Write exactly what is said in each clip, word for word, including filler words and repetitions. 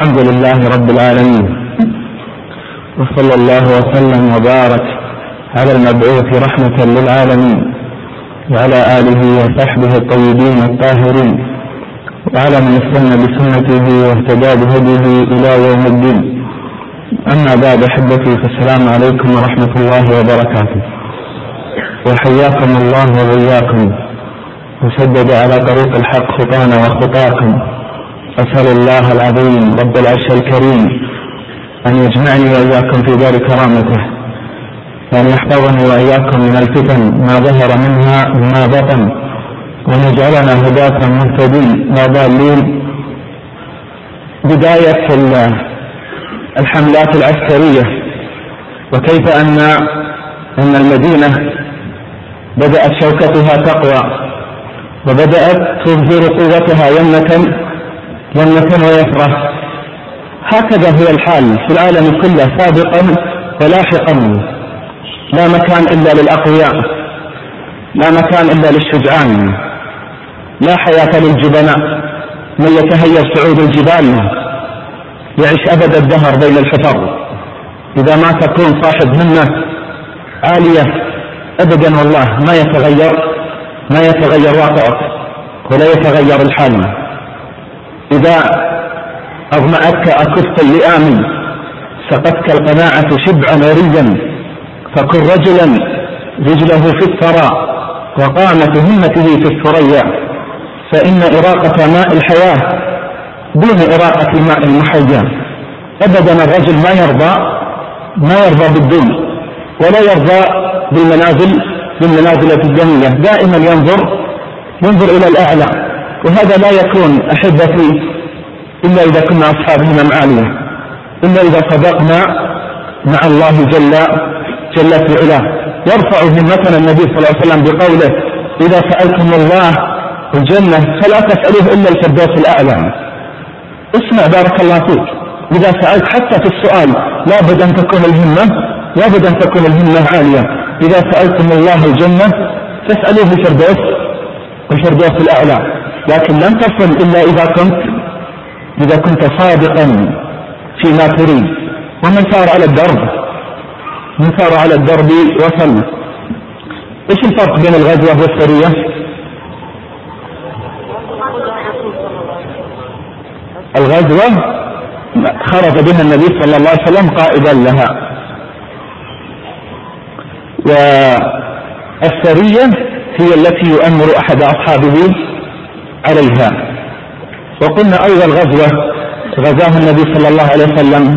الحمد لله رب العالمين، وصلى الله وسلم وبارك على المبعوث رحمة للعالمين وعلى آله وصحبه الطيبين الطاهرين وعلى من استنى بسنته واهتدى بهديه إلى يوم الدين. أما بعد أحبتي، فالسلام عليكم ورحمة الله وبركاته، وحياكم الله وبياكم وسدد على طريق الحق خطانا وخطاكم. أسأل الله العظيم رب العرش الكريم أن يجمعني وإياكم في دار كرامته، وأن يحفظني وإياكم من الفتن ما ظهر منها وما بطن، وأن يجعلنا هداة مهتدين لا ضالين. بداية الحملات العسكرية، وكيف أن أن المدينة بدأت شوكتها تقوى وبدأت تظهر قوتها يمنة يمنة ويسرى. هكذا هو الحال في العالم كله سابقا ولاحقا. لا مكان إلا للأقوياء، لا مكان إلا للشجعان، لا حياة للجبناء. من يتهيأ صعود الجبال يعيش أبد الدهر بين الحفر. إذا ما تكون صاحب همة عالية أبدا والله ما يتغير ما يتغير واقعك ولا يتغير الحال. إذا أظمأتك أكف اللئام سقتك القناعة شبعا وريا، فكن رجلا رجله في الثرى وقامة همته في الثريا، فإن إراقة ماء الحياة دون إراقة ماء المحيا. أبدا الرجل ما يرضى ما يرضى بالدون ولا يرضى بالمنازل بالمنازل الدنيا، دائما ينظر ينظر إلى الأعلى. وهذا لا يكون أحبتي إلا إذا كنا أصحاب همم عالية، إلا إذا صدقنا مع الله جل جل في علاه. يرفع همتنا النبي صلى الله عليه وسلم بقوله: إذا سألتم الله الجنة فلا تسألوه إلا الفردوس الأعلى. اسمع بارك الله فيك، إذا سألت حتى في السؤال لابد أن تكون الهمة لابد أن تكون الهمة عالية. إذا سألتم الله الجنة فاسألوه الفردوس الفردوس الأعلى. لكن لن تصل إلا إذا كنت إذا كنت صادقا فيما تريد. ومن سار على الدرب من سار على الدرب وصل. إيش الفرق بين الغزوة والسرية؟ الغزوة خرج بها النبي صلى الله عليه وسلم قائدا لها، والسرية هي التي يؤمر أحد أصحابه عليها. وقلنا أول غزوة غزاها النبي صلى الله عليه وسلم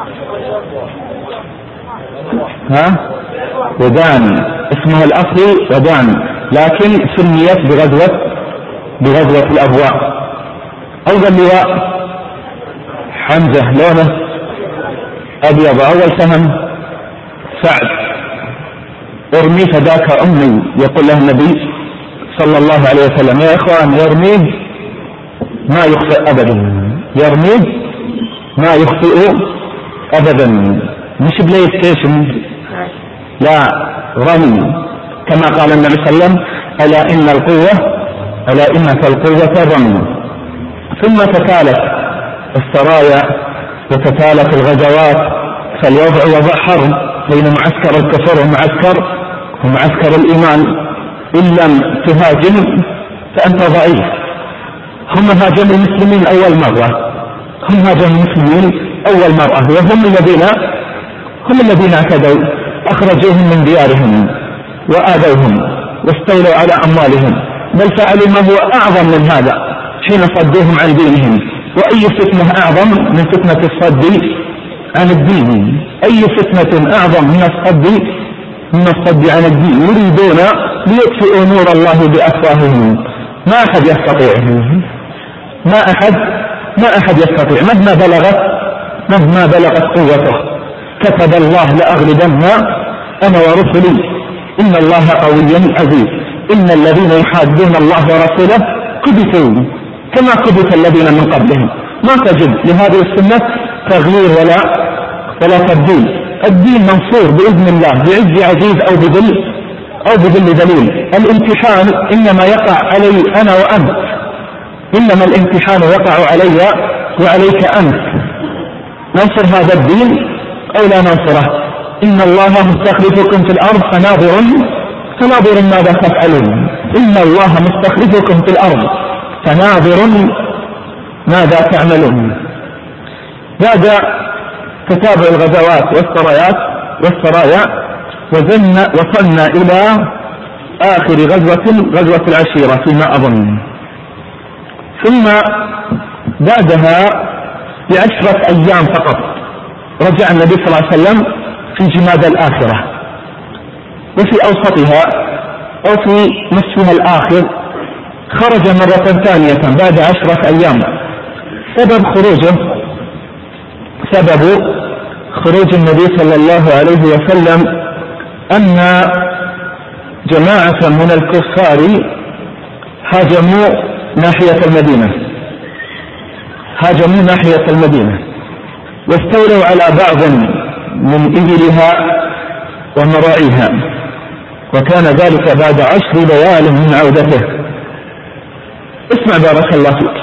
ها ودان، اسمها الأصلي ودان، لكن سميت بغزوة بغزوة الأبواء. أول لواء حمزة لونه أبيض، أول سهم سعد ارمي فداك أمي، يقول له النبي صلى الله عليه وسلم: يا إخوان يرميه ما يخطئ أبدا، يرميه ما يخطئ أبدا، مش بلاي ستيشن، لا، رمي كما قال النبي صلى الله عليه وسلم: ألا إن القوة ألا إنك القوة رمي. ثم تتالت السرايا وتتالت الغزوات، فالوضع وضع حرب بين معسكر الكفر ومعسكر ومعسكر الإيمان. إن لم تهاجم فأنت ضعيف. هم هاجموا المسلمين أول مرة هم هاجموا المسلمين أول مرة وهم الذين هم الذين اعتدوا، أخرجوهم من ديارهم وآذوهم واستولوا على أموالهم، بل فعلوا ما هو أعظم من هذا حين صدوهم عن دينهم. وأي فتنة أعظم من فتنة الصد عن الدين؟ أي فتنة أعظم من الصد من الصد عن الدين؟ يريدون ليطفئوا نور الله بأفواههم. ما أحد يستطيع ما أحد ما أحد يستطيع مهما بلغت مهما بلغت قوته. كتب الله لأغلبن أنا ورسلي إن الله قوي عزيز. إن الذين يحادون الله ورسوله كبتوا كما كبت الذين من قبلهم. ما تجد لهذه السنة تغيير ولا ولا تبديل. الدين منصور بإذن الله بعز عزيز أو بذل أو بذل ذليل. الامتحان إنما يقع علي أنا وأنت، إنما الامتحان يقع علي وعليك أنت. ننصر هذا الدين أو لا ننصره؟ إن الله مستخلفكم في الأرض فناظر فناظر ماذا تفعلون. إن الله مستخلفكم في الأرض فناظر ماذا تعملون. بعد تتابع الغزوات والسرايات والسرايا وصلنا إلى آخر غزوة غزوة العشيرة فيما أظن. ثم بعدها بعشرة أيام فقط رجع النبي صلى الله عليه وسلم في جماد الآخرة، وفي أوسطها أو في نصفها الآخر خرج مرة ثانية بعد عشرة أيام. سبب خروجه سبب خروج النبي صلى الله عليه وسلم أن جماعة من الكفار هاجموا ناحية المدينة هاجموا ناحية المدينة واستولوا على بعض من إبلها ومراعيها، وكان ذلك بعد عشر ليال من عودته. اسمع بارك الله فيك،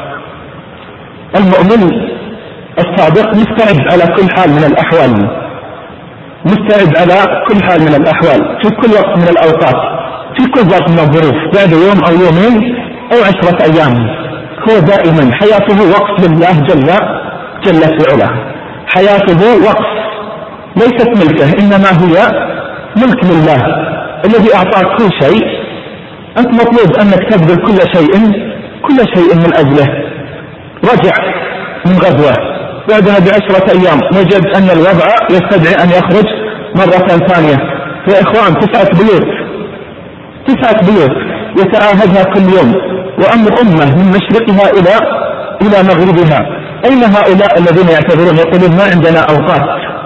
المؤمن الصادق مستعد على كل حال من الأحوال، مستعد على كل حال من الأحوال في كل وقت من الأوقات، في كل وقت من الظروف، بعد يوم أو يومين أو عشرة أيام. هو دائما حياته وقف لله جل جل في علاه، حياته وقف ليست ملكه، إنما هي ملك لله الذي أعطاك كل شيء. أنت مطلوب أنك تبذل كل شيء كل شيء من أجله. رجع من غزوة بعدها بعشرة أيام وجد أن الوضع يستدعي أن يخرج مرة ثانية. يا إخوان، تسعة بيوت تسعة بيوت يتعاهدها كل يوم، وأمر أمة من مشرقها إلى إلى مغربها. أين هؤلاء الذين يعتبرون يقولون ما عندنا أوقات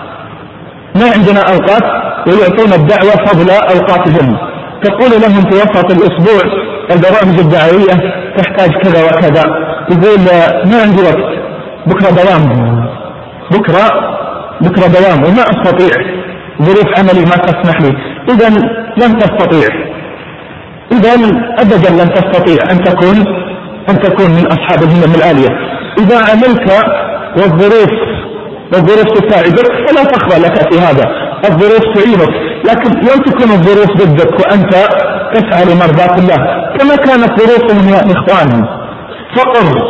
ما عندنا أوقات ويعطون الدعوة فضل أوقاتهم؟ تقول لهم في وسط الأسبوع البرامج الدعوية تحتاج كذا وكذا، يقول ما عندي وقت، بكرة دوام بكرة بكرة دوام وما أستطيع، ظروف عملي ما تسمح لي. إذا لن تستطيع إذا أبدا لن تستطيع أن تكون أن تكون من أصحاب الهمم العالية. إذا عملت والظروف والظروف تساعدك فلا فخر لك في هذا، الظروف تعينك، لكن لن تكون الظروف ضدك وأنت تسعى لمرضاة الله كما كانت ظروفهم يا إخوانهم، فقر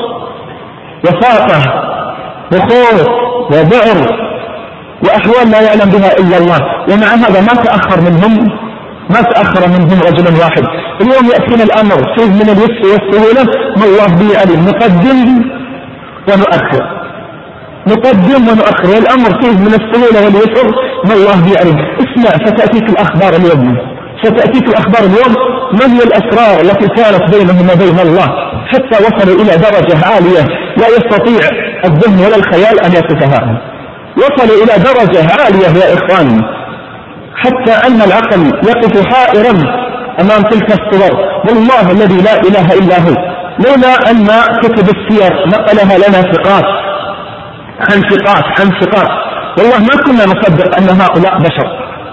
وفاقة وخوف وذعر وأحوال لا يعلم بها إلا الله، ومع هذا ما تأخر منهم ما تأخر منهم رجل واحد. اليوم يأتينا الأمر فيه من اليسر والسهولة ما الله به عليم، نقدم ونؤخر نقدم ونؤخر والأمر فيه من السهولة واليسر ما الله به عليم. اسمع، ستأتيك الأخبار اليوم ستأتيك الأخبار اليوم ما هي الأسرار التي كانت بينهم وبين الله حتى وصلوا إلى درجة عالية لا يستطيع الذهن ولا الخيال أن يصفها. وصلوا إلى درجة عالية يا إخواني حتى أن العقل يقف حائرا أمام تلك الصور. والله الذي لا إله إلا هو، لولا أن كتب السير نقلها لنا ثقات عن ثقات عن ثقات والله ما كنا نصدق أن هؤلاء بشر،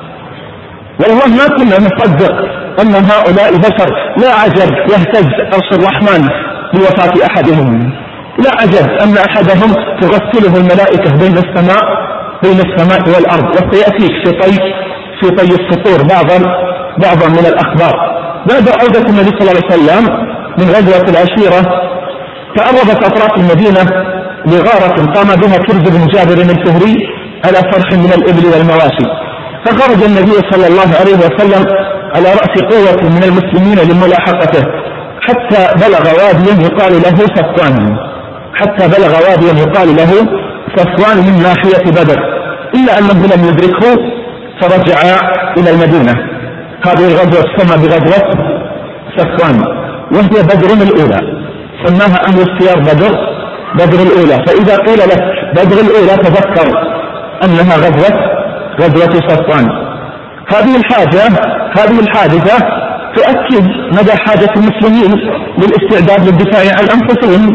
والله ما كنا نصدق أن هؤلاء بشر. لا عجب يهتز عرش الرحمن بوفاة أحدهم، لا عجب أن أحدهم تغسله الملائكة بين السماء بين السماء والأرض. وسيأتيك في طي في طي السطور بعضا بعضا من الأخبار. بعد عودة النبي صلى الله عليه وسلم من غزوة العشيرة تعرضت أطراف المدينة لغارة قام بها كرز بن جابر الفهري على فرح من الإبل والمواشي، فخرج النبي صلى الله عليه وسلم على رأس قوة من المسلمين لملاحقته حتى بلغ واديا يقال له صفوان حتى بلغ واديا يقال له صفوان من ناحية بدر، إلا أنه لم يدركه فرجع إلى المدينة. هذه الغزوة تسمى بغزوة صفوان وهي بدر الأولى، سماها أهل السير بدر بدر الأولى. فإذا قيل لك بدر الأولى تذكر أنها غزوة غزوة صفوان. هذه الحاجة هذه الحادثة تؤكد مدى حاجة المسلمين للاستعداد للدفاع عن أنفسهم.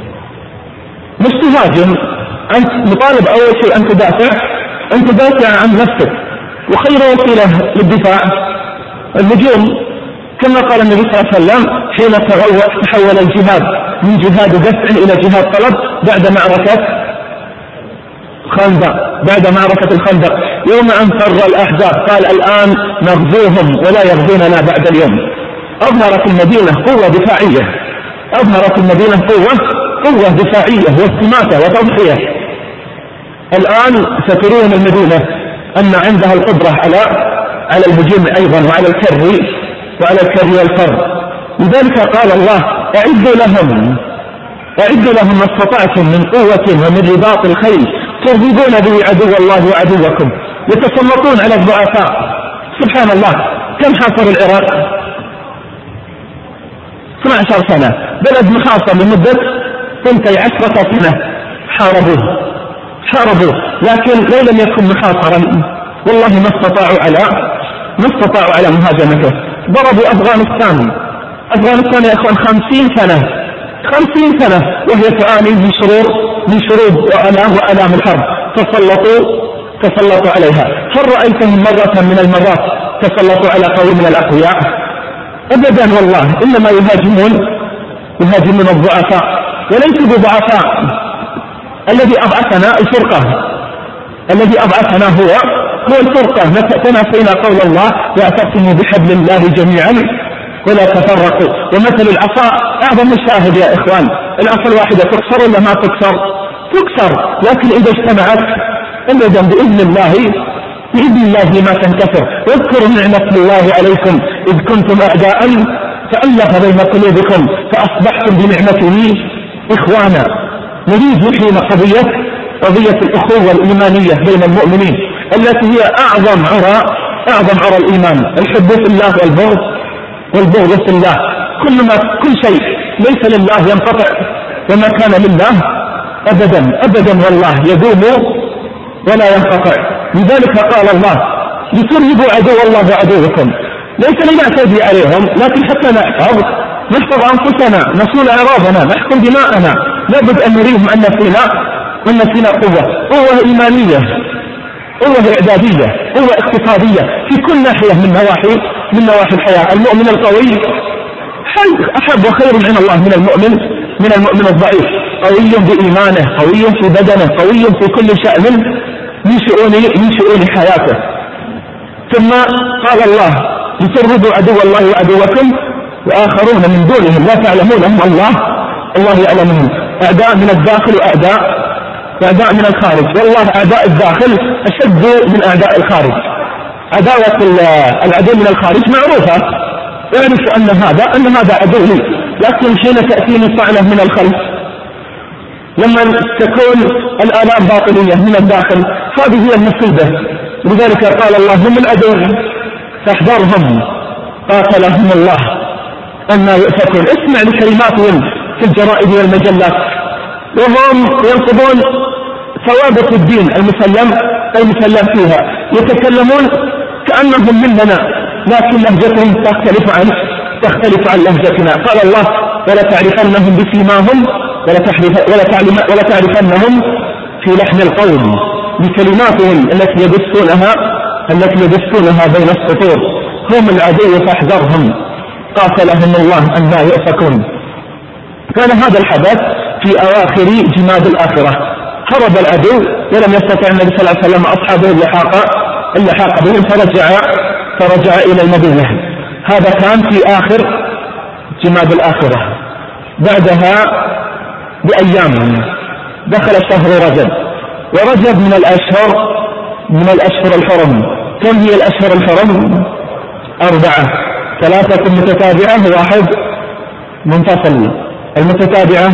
مش تهاجم، أنت مطالب أول شيء أن تدافع أن تدافع عن نفسك، وخير وسيلة للدفاع الهجوم كما قال النبي صلى الله عليه وسلم حين تحول الجهاد من جهاد دفع إلى جهاد طلب بعد معركة خندق، بعد معركة الخندق يوم أن فر الأحزاب قال الآن نغزوهم ولا يغزوننا بعد اليوم. أظهرت المدينة قوة دفاعية، أظهرت المدينة قوة قوة دفاعية واستماتة وتضحية. الآن سترون المدينة أن عندها القدرة على على الهجوم أيضا وعلى الكر وعلى الكر والفر. لذلك قال الله أعدوا لهم أعدوا لهم ما استطعتم من قوة ومن رباط الخيل ترهبون به عدو الله وعدوكم يتسلطون على الضعفاء. سبحان الله، كم حاصر العراق؟ اثنتي عشرة سنة، بلد محاصر لمدة ثنتي عشرة سنة، حاربوه حاربوه لكن لو لم يكن محاصرا والله ما استطاعوا على ما استطاعوا على مهاجمته. ضربوا أفغانستان أفغانستان يا أخوان خمسين سنة خمسين سنة وهي تعاني من شرور من شرور وآلام وآلام الحرب، تسلطوا تسلطوا عليها. هل رأيتهم مرة من المرات تسلطوا على قوم من الأقوياء؟ أبدا والله، إنما يهاجمون يهاجمون الضعفاء وليسوا بضعفاء. الذي أضعفنا الفرقة، الذي أضعفنا هو هو الفرقة. تناسينا قول الله واعتصموا بحبل الله جميعا ولا تفرقوا. ومثل العصا أعظم الشاهد يا إخوان، العصا الواحدة تكسر ولا ما تكسر؟ تكسر، لكن إذا اجتمعت أبدا بإذن الله بإذن الله ما تنكسر. واذكروا نعمة الله عليكم إذ كنتم أعداء فألف بين قلوبكم فأصبحتم بنعمته إخوانا. نريد نحيي قضية قضية الأخوة الإيمانية بين المؤمنين التي هي أعظم عرى أعظم عرى الإيمان، الحب في الله والبغض والبغض في الله. كل ما كل شيء ليس لله ينقطع، وما كان لله أبدا أبدا والله يدوم ولا ينقطع. لذلك قال الله لترهبوا عدو الله وعدوكم. ليس لنعتدي عليهم لكن حتى نحفظ نحفظ أنفسنا، نصون أعراضنا، نحكم دماءنا. لابد أن نريهم أن فينا أن فينا قوة قوة إيمانية، قوة إعدادية، قوة اقتصادية في كل ناحية من نواحي من نواحي الحياة. المؤمن القوي أحب وخير عند الله من المؤمن من المؤمن الضعيف، قوي بإيمانه، قوي في بدنه، قوي في كل شأن من شؤون من شؤون حياته. ثم قال الله لترهبوا عدو الله وعدوكم وآخرون من دونهم لا تعلمونهم الله الله يعلمهم، أعداء من الداخل وأعداء أعداء من الخارج. والله أعداء الداخل أشد من أعداء الخارج. عداوة العدو من الخارج معروفة، يعرف أن هذا أن هذا عدو لي، لكن حين تأتيني طعنة من الخلف لما تكون الآلام باطنية من الداخل هذه هي المصيبة. لذلك قال الله هم العدو فاحذرهم قاتلهم الله أن يؤفكون. اسمع لكلماتهم في الجرائد والمجلات وهم ينقضون ثوابت الدين المسلم المسلم فيها، يتكلمون كأنهم مننا لكن لهجتهم تختلف عن تختلف عن لهجتنا. قال الله ولا تعرفنهم بسيماهم ولا تعرف ولا تعلم ولا تعرفنهم في لحن القول بكلماتهم التي يدسونها التي يدسونها بين السطور. هم العدو فاحذرهم قاتلهم الله أن لا يؤفكون. كان هذا الحدث في أواخر جماد الآخرة، هرب العدو ولم يستطع النبي صلى الله عليه وسلم أصحابه اللحاق اللحاق بهم فرجع فرجع إلى المدينة. هذا كان في آخر جماد الآخرة. بعدها بأيام دخل شهر رجب، ورجب من الأشهر من الأشهر الحرم. كم هي الأشهر الحرم؟ أربعة، ثلاثة متتابعة واحد منفصل. المتتابعة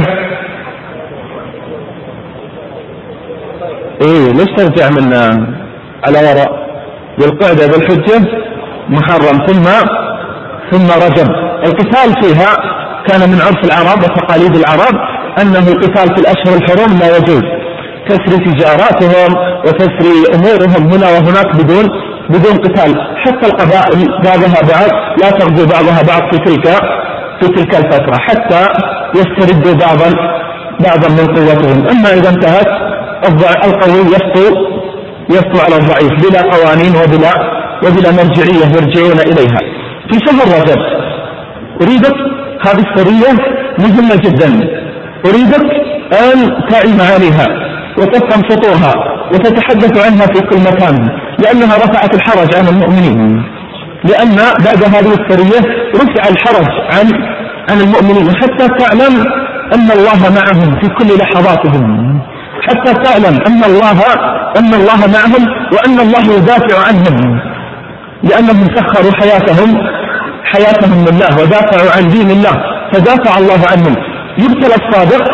ايه ليش ترجع من على وراء؟ بالقعدة بالحجة محرم ثم ثم رجب. القتال فيها كان من عرف العرب وتقاليد العرب أنه القتال في الأشهر الحرم لا يجوز، تسري تجاراتهم وتسري أمورهم هنا وهناك بدون بدون قتال. حتى القبائل بعضها بعض لا تغزو بعضها بعض في تلك في تلك الفترة حتى يستردوا بعضا بعضا من قوتهم. أما إذا انتهت القوي يسطو يسطو على الضعيف بلا قوانين وبلا وبلا مرجعية يرجعون إليها. في شهر رجب أريدك هذه السرية مهمة جدا، أريدك أن تعي معانيها وتفهم سطورها وتتحدث عنها في كل مكان، لأنها رفعت الحرج عن المؤمنين، لأن بعد هذه السرية رفع الحرج عن عن المؤمنين، حتى تعلم أن الله معهم في كل لحظاتهم، حتى تعلم أن الله أن الله معهم وأن الله يدافع عنهم، لأنهم سخروا حياتهم حياتهم لله ودافعوا عن دين الله فدافع الله عنهم. يبتلى الصادق،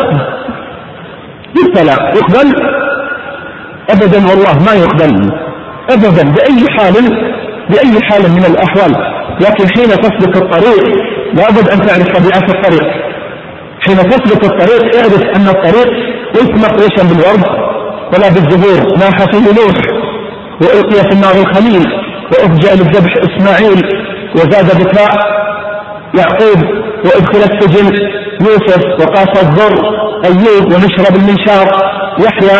يبتلى، يقبل أبدا، والله ما يقبل أبدا بأي حال بأي حال من الأحوال. لكن حين تسلك الطريق لابد أن تعرف طبيعة الطريق. حين تسلك الطريق اعرف أن الطريق ليس مفروشا بالورد ولا بالزهور، ناح فيه نوح وألقي في النار الخليل وأفجأ للذبح إسماعيل وزاد بكاء يعقوب وأدخل السجن يوسف وقاس الضر أيوب ونشر بالمنشار يحيى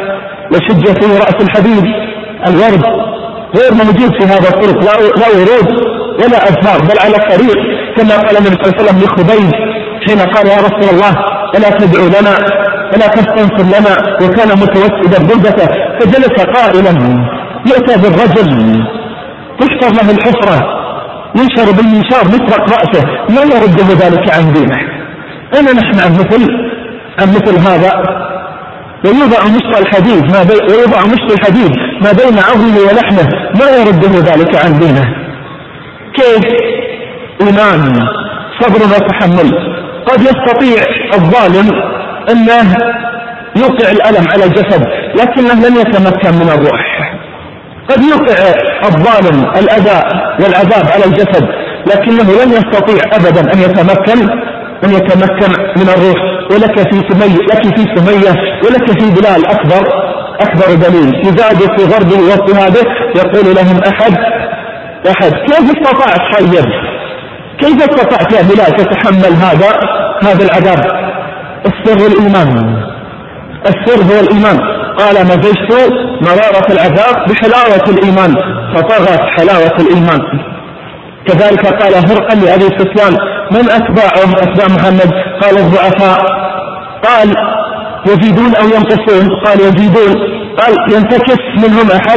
وشج فيه رأس الحديد. الورد غير موجود في هذا الطريق، لا ورود ولا أزهار، بل على الطريق كما قال النبي صلى الله عليه وسلم لخبيب حين قال يا رسول الله ألا تدعو لنا ألا تستنصر لنا، وكان متوسدا بلدته فجلس قائلا يؤتى بالرجل تحفر له الحفرة ينشر بالمنشار نطرق رأسه لا يرده ذلك عن دينه. أنا نحن عن مثل عن مثل هذا ويوضع مشط الحديد ما بي... ويوضع مشط الحديد ما بين عظمه ولحمه ما يرده ذلك عن دينه. كيف؟ إيمان، صبر وتحمل. قد يستطيع الظالم أنه يوقع الألم على الجسد لكنه لن يتمكن من الروح. قد يوقع الظالم الأذى والعذاب على الجسد لكنه لن يستطيع أبدا أن يتمكن أن يتمكن من الروح. ولك في سمية لك في سمية ولك في بلال أكبر أكبر دليل يزاد في غربه واضطهاده يقول لهم أحد أحد كيف استطعت طيب كيف استطعت يا بلال تتحمل هذا هذا العذاب؟ السر الإيمان، السر هو الإيمان. قال مزجت مرارة العذاب بحلاوة الإيمان فطغت حلاوة الإيمان. كذلك قال هرقل لأبي سفيان من أتباعه أتباع محمد؟ قال الضعفاء. قال يزيدون أو ينقصون؟ قال يزيدون. قال ينتكس منهم أحد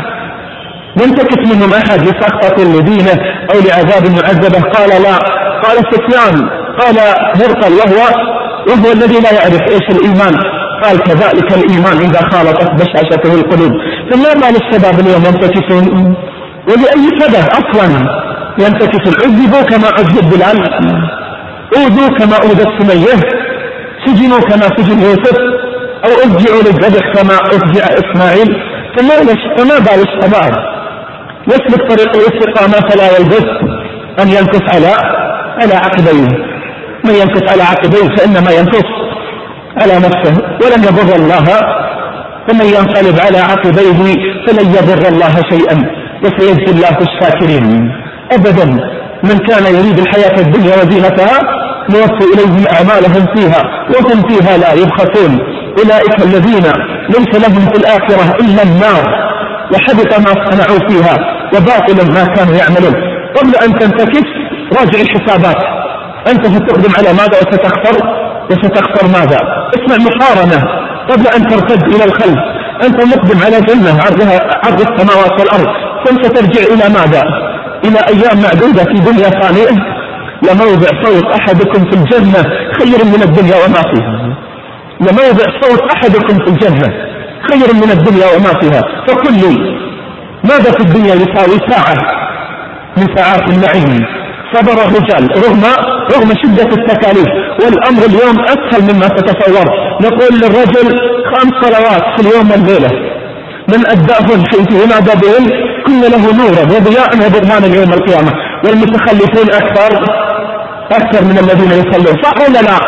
ينتكس منهم أحد لسخطة لدينه أو لعذاب معذبه؟ قال لا. قال سفيان قال هرقل وهو وهو الذي لا يعرف إيش الإيمان. قال كذلك الإيمان إذا خالطت بشاشته القلوب. فما بال الشباب اليوم ينتكسون؟ ولأي سبب أصلا ينتكسون؟ عذبوا كما عذب بلال، أوذوا كما أوذت سمية، سجنوا كما سجن يوسف، أو أفجعوا للذبح كما أفجع إسماعيل. فما بال الشباب يسلك طريق الاستقامة فلا يلبث أن ينكس على على عقبيه. من ينكس على عقبيه فإنما ينكس على نفسه ولن يضر الله، ومن ينقلب على عقبيه فلن يضر الله شيئا وسيجزي الله الشاكرين. أبدا من كان يريد الحياة الدنيا وزينتها نوفي إليهم أعمالهم فيها وهم فيها لا يبخسون. أولئك الذين ليس لهم في الآخرة إلا النار وحبط ما صنعوا فيها وباطل ما كانوا يعملون. قبل أن تنتكس راجع الحسابات، أنت ستقدم على ماذا وستخسر وستخسر ماذا؟ اسمع مقارنة قبل أن ترتد إلى الخلف. أنت مقدم على جنة عرضها عرض السماوات والأرض، ثم سترجع إلى ماذا؟ إلى أيام معدودة في دنيا فانية. لموضع صوت أحدكم في الجنة خير من الدنيا وما فيها. لموضع صوت أحدكم في الجنة خير من الدنيا وما فيها. فقل لي ماذا في الدنيا يساوي ساعة من ساعات النعيم؟ صبر الرجال رغم رغم شدة التكاليف، والأمر اليوم أسهل مما تتصور. نقول للرجل خمس صلوات في اليوم والليلة، من أداهن حيث ينادى بهن كن له نورا وضياء وبرهانا يوم القيامة. والمتخلفون أكثر أكثر من الذين يصلون. صح ولا لا؟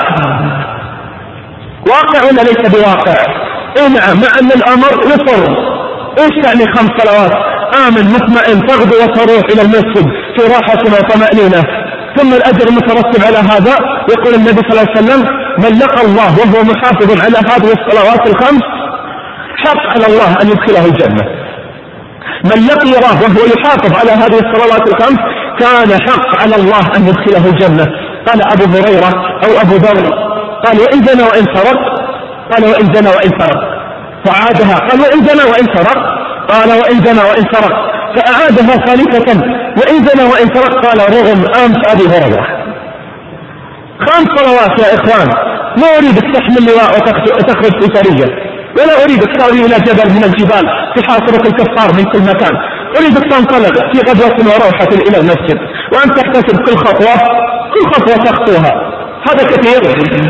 واقع ولا ليس بواقع؟ إيه نعم، مع أن الأمر يصر. إيش يعني خمس صلوات؟ آمن مطمئن تغدو وتروح إلى المسجد في راحة وطمأنينة، ثم الأجر المترتب على هذا. يقول النبي صلى الله عليه وسلم من لقى الله وهو محافظ على هذه الصلوات الخمس حق على الله أن يدخله الجنة. من لقي الله وهو يحافظ على هذه الصلوات الخمس كان حق على الله أن يدخله الجنة. قال أبو هريرة أو أبو ذر قال وإن زنى وإن سرق؟ قال وإن زنى وإن سرق. فعادها قال وإن زنى وإن سرق، قال وإن زنى وإن سرق، فأعادها ثالثة وإن زنى وإن سرق، قال رغم أنف أبي هريرة. خمس صلوات يا إخوان. ما أريدك تحمل لواء وتخرج في سرية، ولا أريدك تأوي إلى جبل من الجبال تحاصرك الكفار من كل مكان، أريدك تنطلق في غدوة وروحة إلى المسجد وأن تحتسب كل خطوة كل خطوة تخطوها. هذا كثير.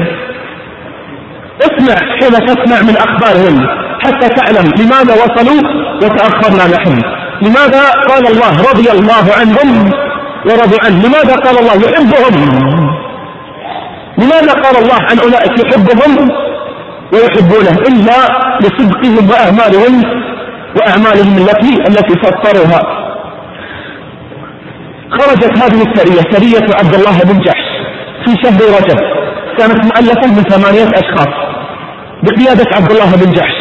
اسمع حين تسمع من أخبارهم حتى تعلم لماذا وصلوا وتأخرنا نحن. لماذا قال الله رضي الله عنهم ورضوا عنه؟ لماذا قال الله يحبهم؟ لماذا قال الله عن أولئك يحبهم ويحبونه؟ إلا لصدقهم وأعمالهم وأعمالهم التي التي فطروها. خرجت هذه السرية سرية عبد الله بن جحش في شهر رجب، كانت مؤلفة من ثمانية أشخاص بقيادة عبد الله بن جحش،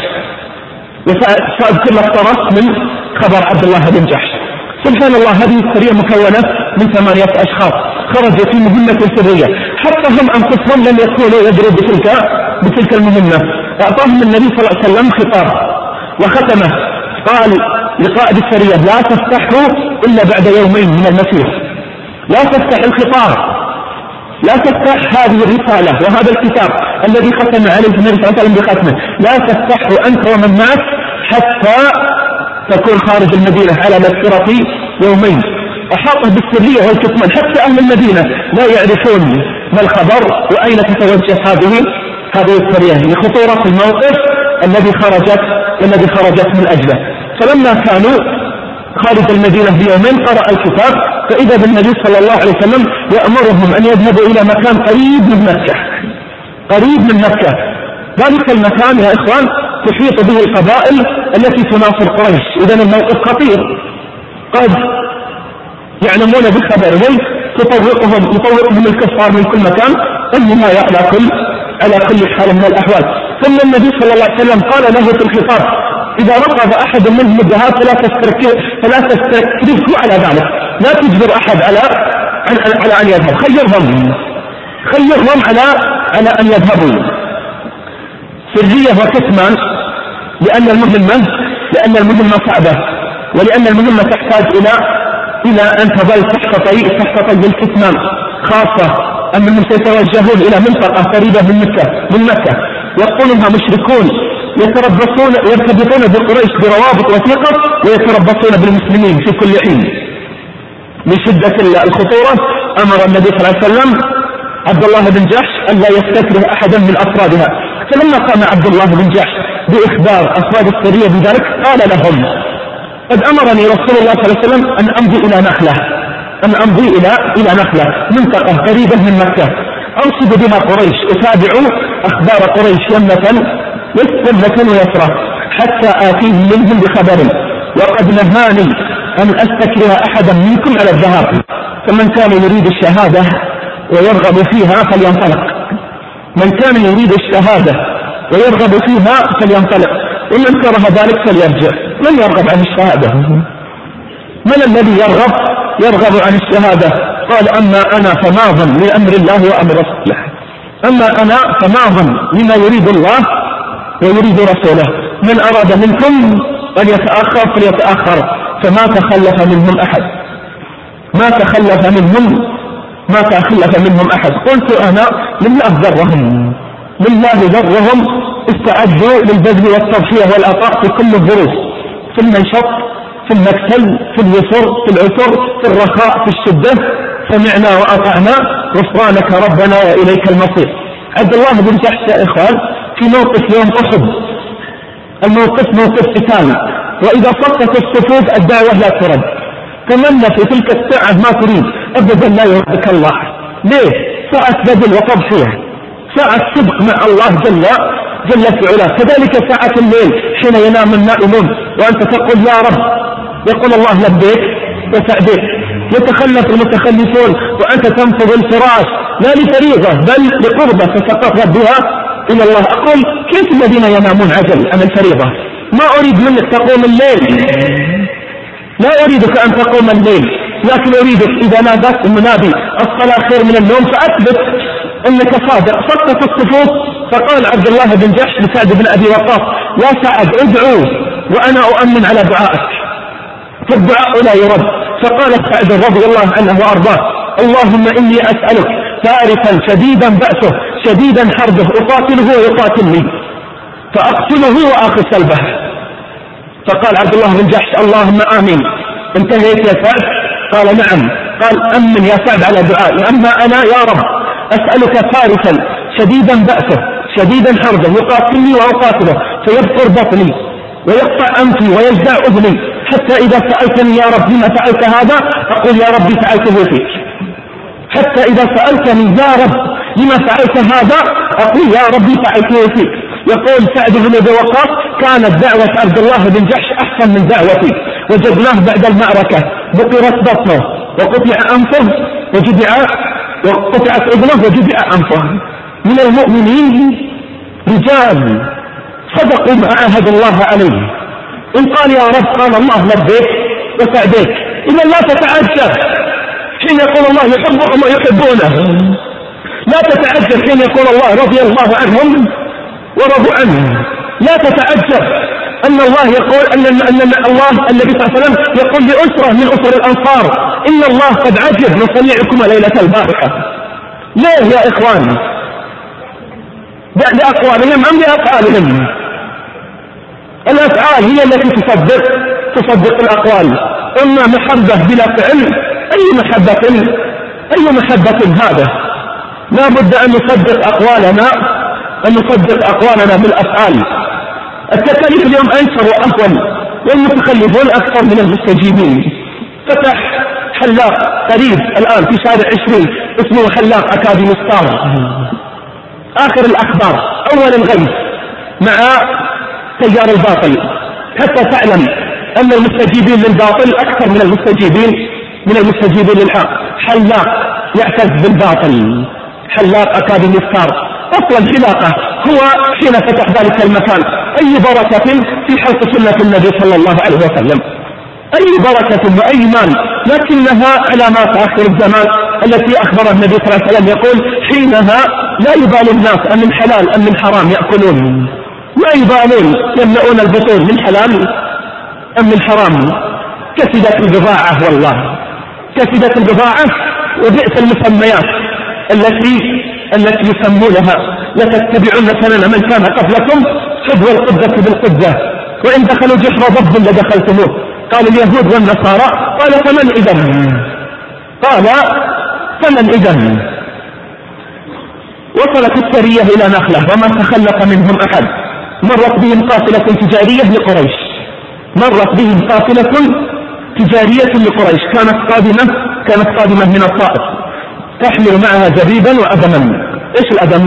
وسأذكر لك طرف من خبر عبد الله بن جحش. سبحان الله، هذه السرية مكونة من ثمانية أشخاص خرجوا في مهمة سرية، حتى هم أنفسهم لم يكونوا يدروا بتلك بتلك المهمة. أعطاهم النبي صلى الله عليه وسلم خطاب وختمه، قال لقائد السرية لا تفتحوا إلا بعد يومين من المسير، لا تفتح الخطاب، لا تفتح هذه الرسالة وهذا الكتاب الذي ختم عليه النبي صلى الله عليه وسلم بختمه، لا تفتحوا أنت ومن معك حتى تكون خارج المدينة على مسيرة يومين. أحاطه بالسرية والكتمان، حتى أهل المدينة لا يعرفون ما الخبر وأين تتوجه هذه هذه السرية لخطورة الموقف الذي خرجت الذي خرجت من أجله. فلما كانوا خارج المدينة بيومين قرأ الكتاب، فإذا بالنبي صلى الله عليه وسلم يأمرهم أن يذهبوا إلى مكان قريب من مكة قريب من مكة ذلك المكان يا إخوان تحيط به القبائل التي تناصر قريش. إذن الموقف خطير، قد يعلمون بخبرهم، تطوقهم يطوقهم الكفار من كل مكان، النهاية على كل على كل حال من الأحوال. ثم النبي صلى الله عليه وسلم قال له في الخطاب إذا رفض أحد منهم الذهاب فلا فلا تستكرهه على ذلك، لا تجبر أحد على على أن يذهب، خيرهم خيرهم على على أن يذهبوا. سرية وكتمان، لأن المهمة لأن المهمة صعبة، ولأن المهمة تحتاج إلى إلى أن تظل تحت طي تحت طي الكتمان، خاصة أنهم سيتوجهون إلى منطقة قريبة من مكة من مكة يقولونها مشركون يتربصون يرتبطون بقريش بروابط وثيقة ويتربصون بالمسلمين في كل حين. من شدة الخطورة أمر النبي صلى الله عليه وسلم عبد الله بن جحش أن لا يستكره أحدا من أفرادها. فلما قام عبد الله بن جحش بإخبار أفراد السرية بذلك قال لهم قد أمرني رسول الله صلى الله عليه وسلم أن أمضي إلى نخلة أن أمضي إلى إلى نخلة منطقة قريبة من مكة أرصد بها قريش، أتابع أخبار قريش يمنة يمنة ويسرى حتى آتيهم منهم بخبر، وقد نهاني أن أستكره أحدا منكم على الذهاب، فمن كان يريد الشهادة ويرغب فيها فلينطلق من كان يريد الشهادة ويرغب فيها فلينطلق ومن كره ذلك فليرجع. من يرغب عن الشهادة؟ من الذي يرغب يرغب عن الشهادة؟ قال أما أنا فماض لأمر الله وأمر رسوله، أما أنا فماض لما يريد الله ويريد رسوله، من أراد منكم أن يتأخر فليتأخر، فما تخلف منهم أحد ما تخلف منهم ما تخلف منهم أحد. قلت أنا لله ذرهم لله ذرهم استعدوا للبذل والتضحية والعطاء في كل الظروف، في المنشط في المكتل في اليسر في العسر في الرخاء في الشدة، سمعنا وأطعنا غفرانك ربنا وإليك المصير. عبد الله بن جحش يا إخوان في موقف يوم أحد، الموقف موقف قتال، وإذا صفت الصفوف الدعوة لا ترد، تمنى في تلك الساعة ما تريد أبدا لا يردك الله. ليه؟ ساعة بذل وتضحية، ساعة صدق مع الله جل جل في علاه. كذلك ساعة الليل حين ينام النائمون وأنت تقول يا رب، يقول الله لبيك وسعديك. يتخلف المتخلفون وأنت تنفض الفراش لا لفريضة بل لقربة تتقرب بها إلى الله. أقول كيف الذين ينامون عجل عن الفريضة؟ ما أريد منك تقوم الليل، لا أريدك أن تقوم الليل، لكن أريدك إذا نادت المنادي الصلاة خير من النوم فأثبت انك صادق. صفت الصفوف فقال عبد الله بن جحش لسعد بن ابي وقاص: يا سعد ادعو وانا اؤمن على دعائك، فالدعاء لا يرد. فقال سعد رضي الله عنه وارضاه: اللهم اني اسالك فارسا شديدا بأسه شديدا حربه اقاتله ويقاتلني فاقتله واخذ سلبه. فقال عبد الله بن جحش: اللهم امين. انتهيت يا سعد؟ قال نعم. قال: امن يا سعد على دعائي. اما انا يا رب اسالك فارسا شديدا بأسه شديدا حربه يقاتلني واقاتله فيبقر بطني ويقطع انفي ويجزع اذني، حتى اذا سالتني يا رب لما فعلت هذا اقول يا ربي فعلته فيك. حتى اذا سالتني يا رب لما فعلت هذا اقول يا ربي فعلته فيك. يقول سعد بن ابي وقاص: كانت دعوة عبد الله بن جحش احسن من دعوتي. وجدناه بعد المعركة بقرت بطنه وقطع انفه وجدع وقطعت اذنه وجدع انفه. من المؤمنين رجال صدقوا ما عاهد الله عليه. ان قال يا رب قال الله لبيك وسعديك. اذا لا تتعجب حين يقول الله يحبهم ويحبونه، لا تتعجب حين يقول الله رضي الله عنهم ورضوا عنه. لا تتعجب أن الله يقول أن, أن الله النبي صلى الله عليه وسلم يقول لأسرة من أسر الأنصار: إن الله قد عجب من صنيعكم ليلة البارحة. ليه يا إخوان؟ لأقوالهم أم لأفعالهم؟ الأفعال هي التي تصدق تصدق الأقوال. أما محبة بلا فعل، أي محبة أي محبة هذا؟ لا بد أن نصدق أقوالنا أن نصدق أقوالنا بالأفعال. التكاليف اليوم أيسر وأهون، والمتخلفون أكثر من المستجيبين. فتح حلاق قريب الآن في شارع عشرين اسمه حلاق أكاديمي ستار. آخر الأخبار أول الغيث مع تيار الباطل، حتى تعلم أن المستجيبين للباطل أكثر من المستجيبين من المستجيبين للحق. حلاق يعتز بالباطل، حلاق أكاديمي ستار. أصلا حلاقة هو حين فتح ذلك المكان أي بركة في حلق سنة النبي صلى الله عليه وسلم، أي بركة وأي مال، لكنها علامات آخر الزمان التي أخبر النبي صلى الله عليه وسلم يقول: حينها لا يبالي الناس أم من حلال أم من حرام يأكلون، لا يبالون يملؤون البطون من حلال أم من حرام. كسدت البضاعة، والله كسدت البضاعة وبئس المسميات التي التي يسمونها: لتتبعن سنن من كان قبلكم حذو القدة بالقدة، وإن دخلوا جحر ضب لدخلتموه. قال اليهود والنصارى: قال فمن إذن؟ قال فمن إذن؟ وصلت السرية إلى نخلة وما تخلف منهم أحد. مرت بهم قافلة تجارية لقريش مرت بهم قافلة تجارية لقريش كانت قادمة كانت قادمة من الطائف، تحمل معها زبيبا وأدما. إيش الأدم؟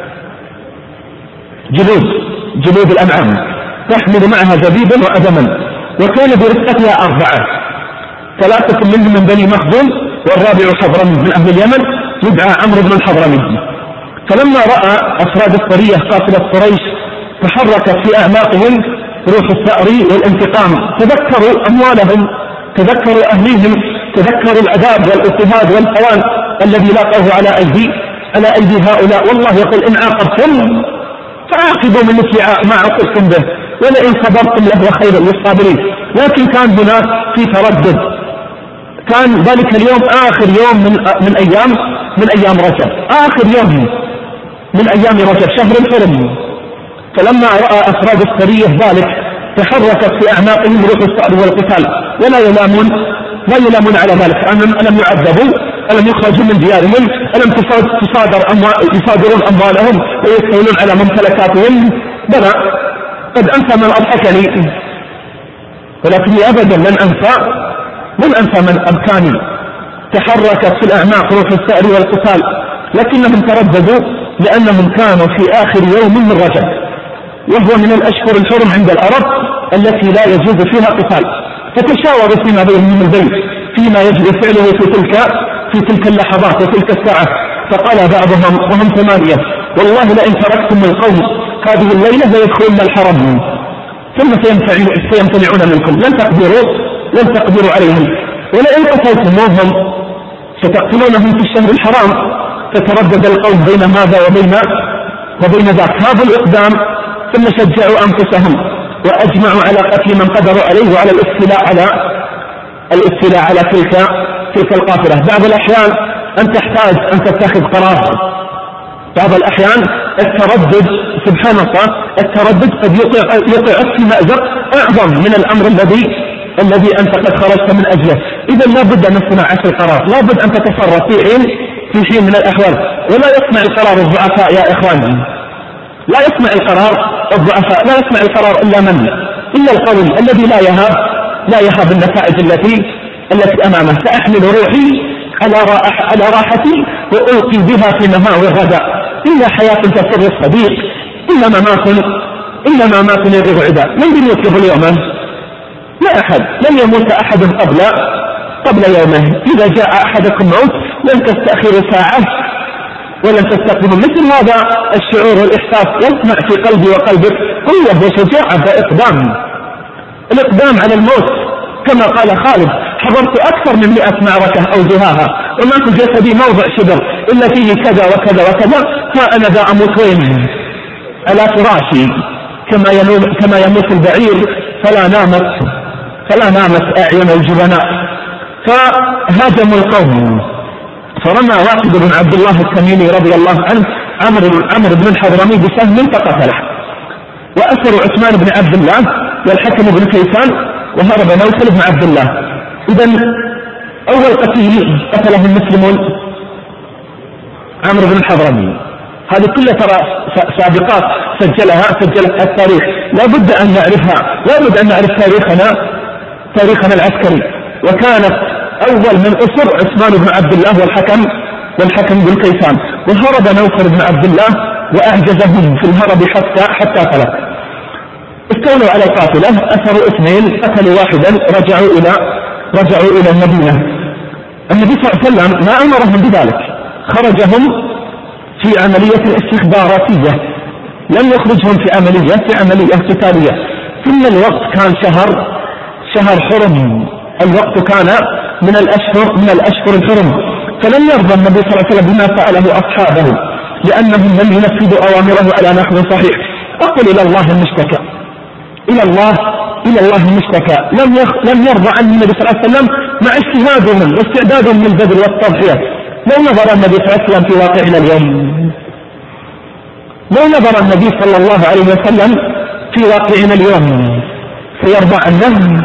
جلود جلود الأنعام، تحمل معها زبيبا وأدما. وكان برفقتها أربعة، ثلاثة منهم من بني مخزوم والرابع حضرمي من أهل اليمن يدعى عمرو بن الحضرمي. فلما رأى أفراد السرية قافلة قريش تحركت في أعماقهم روح الثأر والانتقام، تذكروا أموالهم، تذكروا أهليهم، تذكروا العذاب والاضطهاد والهوان الذي لاقوه على أيدي على أيدي هؤلاء. والله يقول: إن عاقبتم فعاقبوا من مثل ما عاقبتم به ولئن صبرتم لهو خير للصابرين. لكن كان هناك في تردد. كان ذلك اليوم آخر يوم من من أيام من أيام رجب، آخر يوم من أيام رجب شهر الحرم. فلما رأى أفراد السرية ذلك تحركت في أعماقهم روح الصبر والقتال، ولا يلامون لا يلامون على ذلك. ألم يعذبوا؟ ألم يخرجوا من ديارهم؟ ألم تصادر أموال يصادرون أموالهم ويستولون على ممتلكاتهم؟ بلى، قد أنسى من أضحكني، ولكني أبدا لن أنسى لن أنسى من أبكاني. تحركت في الأعماق روح الثأر والقتال، لكنهم ترددوا لأنهم كانوا في آخر يوم من رجب، وهو من الأشهر الحرم عند العرب التي لا يجوز فيها قتال. فتشاوروا فيما بينهم البيت فيما يجب فعله في تلك في تلك اللحظات وتلك الساعة. فقال بعضهم وهم ثمانية: والله لئن تركتم القوم هذه الليلة ليدخلون الحرم ثم سيمتنعون منكم، لن تقدروا لن تقدروا عليهم، ولئن قتلتموهم ستقتلونهم في الشهر الحرام فتردد القوم بين هذا وبين وبين ذاك. هذا الإقدام ثم شجعوا أنفسهم وأجمعوا على قتل من قدروا عليه وعلى الاستيلاء على الاستيلاء على تلك تلك القافلة. بعض الأحيان أن تحتاج أن تتخذ قرار، بعض الأحيان التردد سبحان الله التردد قد يقعك في مأزق أعظم من الأمر الذي الذي أنت قد خرجت من أجله. إذا لا بد أن تصنع القرار، لا بد أن تتصرف في حين في حين من الأحوال، ولا يصنع القرار الضعفاء يا إخواني، لا يصنع القرار الضعفاء، لا يصنع القرار إلا من إلا القوي الذي لا يهاب لا يهاب النتائج التي التي أمامه. سأحمل روحي على راح على راحتي وألقي بها في مهاوي الردى، إلا حياة تسر الصديق، إلا ممات إلا ممات يرغب عدا. من الذي يطلب اليوم؟ لا أحد، لن يموت أحد قبل قبل يومه. إذا جاء أحدكم موت لن تستأخر ساعة ولن تستقبل. مثل هذا الشعور والإحساس يسمع في قلبي وقلبك قوة وشجاعة وإقدام، الإقدام على الموت. كما قال خالد: حضرت أكثر من مئة معركة أو جهاها وما في جسدي موضع شبر إلا فيه كذا وكذا وكذا، فأنا ذا أموت وين؟ على فراشي، كما ينوم كما يموت البعير فلا نامت فلا نامت أعين الجبناء. فهاجموا القوم، فرمى واحد بن عبد الله التميمي رضي الله عنه عمرو عمرو بن الحضرمي بسهم فقتله، وأسروا عثمان بن عبد الله والحكم بن كيسان، وهرب نوفل بن عبد الله. إذن أول قتيل قتله المسلمون عمرو بن الحضرمي. هذه كلها ترى سابقات سجلها سجلت التاريخ، لا بد أن نعرفها، لا بد أن نعرف تاريخنا تاريخنا العسكري. وكانت أول من أسر عثمان بن عبد الله والحكم والحكم بن كيسان، وهرب نوفل بن عبد الله وأعجزهم في الهرب حتى حتى فلت. استولوا على القافلة، أسروا اثنين، قتلوا واحدا، رجعوا إلى رجعوا إلى المدينة. النبي صلى الله عليه وسلم ما أمرهم بذلك، خرجهم في عملية استخباراتية، لم يخرجهم في عملية في عملية قتالية. ثم الوقت كان شهر شهر حرم، الوقت كان من الأشهر من الأشهر الحرم، فلم يرضى النبي صلى الله عليه وسلم بما فعله أصحابه، لأنهم لم ينفذوا أوامره على نحو صحيح. أقول إلى الله المشتكى، إلى الله إلى الله المشتكى. لم يخ... لم يرضى عنه النبي صلى الله عليه وسلم مع اجتهادهم واستعدادهم للبذل والتضحية. لو نظر النبي صلى الله عليه وسلم في واقعنا اليوم، لو نظر النبي صلى الله عليه وسلم في واقعنا اليوم سيرضى عنه؟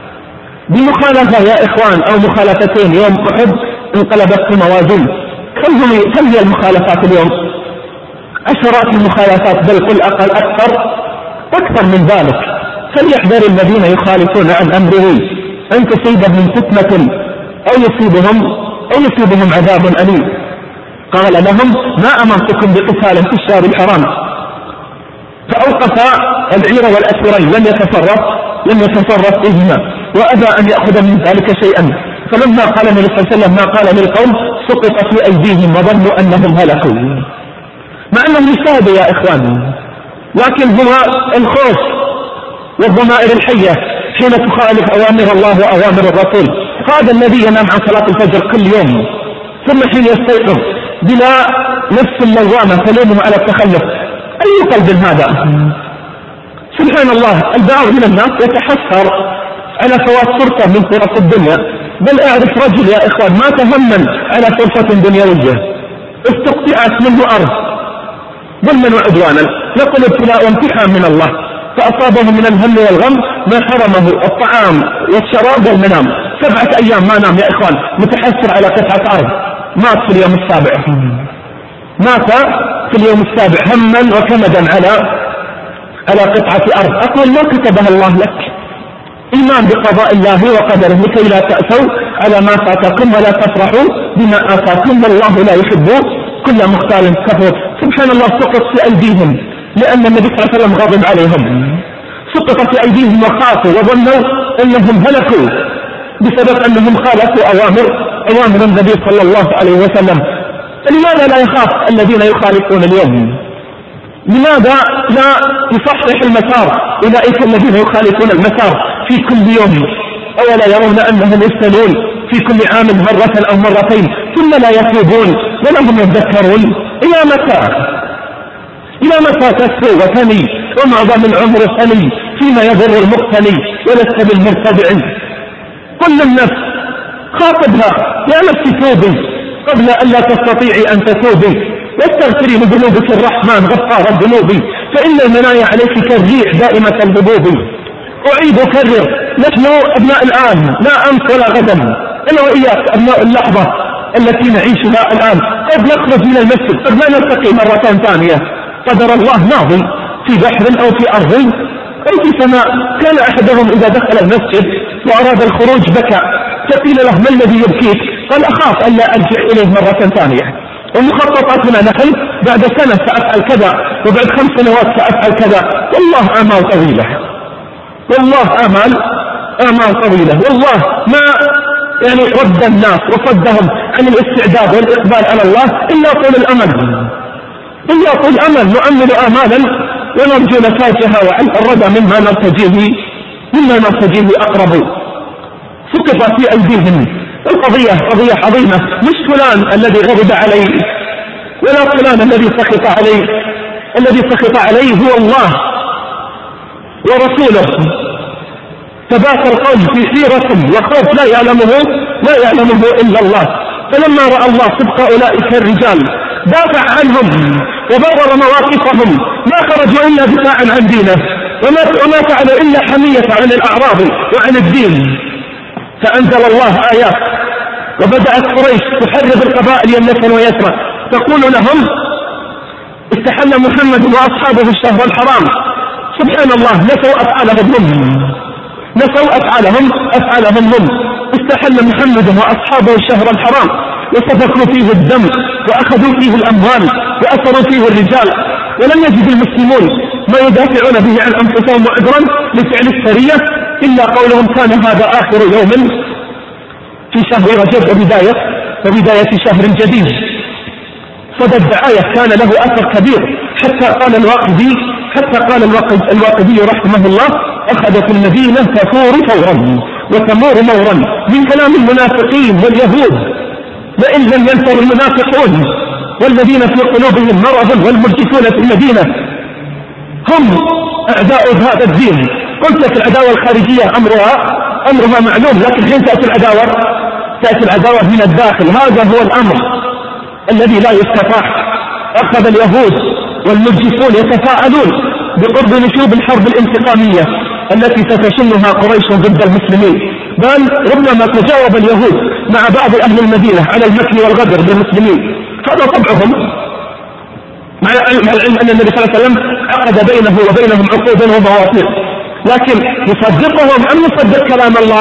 بمخالفة يا إخوان أو مخالفتين يوم أحد انقلبت الموازين. كم هي المخالفات اليوم؟ عشرات المخالفات، بل قل أقل أكثر أكثر من ذلك. فليحذر الذين يخالفون عن أمره أن تصيبهم فتنة أو يصيبهم أو يصيبهم عذاب أليم. قال لهم: ما أمرتكم بقتال في الشهر الحرام. فأوقف العير والأسرين، لم يتصرف لم يتصرف بهما، وأبى أن يأخذ من ذلك شيئا. فلما قال النبي صلى الله عليه وسلم ما قال للقوم سقطت في أيديهم وظنوا أنهم هلكوا، مع أنهم اجتهدوا يا إخوان، لكن هو الخوف والضمائر الحية حين تخالف أوامر الله وأوامر الرسول. هذا الذي ينام عن صلاة الفجر كل يوم ثم حين يستيقظ بلا نفس لوامة تلومه على التخلف، أي قلب هذا؟ سبحان الله. البعض من الناس يتحسر على فوات فرصة من فرص الدنيا، بل أعرف رجل يا إخوان ما تهمن على فرصة دنيوية استقطعت منه أرض ظلما وعدوانا، نقول ابتلاء وامتحان من الله، فأصابه من الهم والغم ما حرمه الطعام والشراب والمنام. سبعة أيام ما نام يا إخوان، متحسر على قطعة أرض، مات في اليوم السابع مات في اليوم السابع هما وكمدا على على قطعة أرض. أقول ما كتبها الله لك، إيمان بقضاء الله وقدره، لكي لا تأسوا على ما فاتكم ولا تفرحوا بما آتاكم، والله لا يحب كل مختال كفور. سبحان الله. سقط في أيديهم لأن النبي صلى الله عليه وسلم غضب عليهم، سقط في أيديهم وخافوا وظنوا أنهم هلكوا بسبب أنهم خالفوا أوامر أوامر النبي صلى الله عليه وسلم. لماذا لا يخاف الذين يخالفون اليوم؟ لماذا لا يصحح المسار أولئك الذين يخالفون المسار في كل يوم؟ أولا يرون أنهم يفتنون في كل عام مرة أو مرتين ثم لا يتوبون ولا هم يذكرون. إلى متى؟ إلى متى تسكو وثني ومعظم العمر ثني فيما يضر المقتني ولست بالمرتدع؟ قل للنفس خاطبها يا نفس توبي قبل أن لا تستطيعي أن تتوبي، واستغفري لذنوبك الرحمن غفار الذنوب، فإن المنايا عليك كالريح دائمة الهبوب. أعيد أكرر، نحن أبناء الآن لا أمس ولا غدا، أنا وإياك أبناء اللحظة التي نعيشها الآن. قد نخرج من المسجد، قد لا نلتقي مرة ثانية، قدر الله ماضي في بحر أو في أرض أو في سماء. كان أحدهم إذا دخل المسجد وأراد الخروج بكى، فقيل له ما الذي يبكيك؟ قال أخاف أن لا أرجع إليه مرة ثانية. ومخططاتنا نحن بعد سنة سأفعل كذا، وبعد خمس سنوات سأفعل كذا. والله آمال طويلة، والله آمال آمال طويلة. والله ما يعني رد الناس وصدهم عن الاستعداد والإقبال على الله إلا طول الأمل، إلا طول الأمل. نؤمل آمالا ونرجو نتاجها وعن الردى مما نرتجيه مما نرتجيه أقرب. سقط في أيديهم. القضية قضية عظيمة، مش فلان الذي غضب عليه ولا فلان الذي سخط عليه، الذي سخط عليه هو الله ورسوله. ثبات القلب في حيرة وخوف لا يعلمه لا يعلمه إلا الله. فلما رأى الله صدق أولئك الرجال دافع عنهم وبرر مواقفهم، ما خرجوا إلا دفاعا عن دينه، وما, وما فعلوا إلا حمية عن الأعراض وعن الدين. فأنزل الله آيات، وبدأت قريش تحرض القبائل يمنة ويسرى، تقول لهم استحل محمد وأصحابه الشهر الحرام. سبحان الله، نسوا أفعالهم هم نسوا أفعالهم أفعالهم هم استحل محمد وأصحابه الشهر الحرام وسفكوا فيه الدم وأخذوا فيه الأموال وأثروا فيه الرجال، ولم يجد المسلمون ما يدافعون به عن أنفسهم وعذرا لفعل السرية إلا قولهم كان هذا آخر يوم في شهر رجب وبداية وبداية شهر جديد. صدى الدعاية كان له أثر كبير، حتى قال الواقدي حتى قال الواقدي رحمه الله أخذت المدينة تفور فورا وتمور مورا من كلام المنافقين واليهود. لئن لم ينفر المنافقون والذين في قلوبهم مرض والمرجفون في المدينة هم أعداء هذا الدين. قلت في العداوة الخارجية أمرها أمرها معلوم، لكن حين تأتي العداوة تأتي العداوة من الداخل. هذا هو الأمر الذي لا يستطاع. أخذ اليهود والمرجفون يتفاعلون بقرب نشوب الحرب الانتقامية التي ستشنها قريش ضد المسلمين، بل ربما تجاوب اليهود مع بعض أهل المدينة على المكر والغدر بالمسلمين. هذا طبعهم، مع العلم أن النبي صلى الله عليه وسلم عقد بينه وبينهم عقودا ومواثيق، لكن يصدقهم أم يصدق كلام الله؟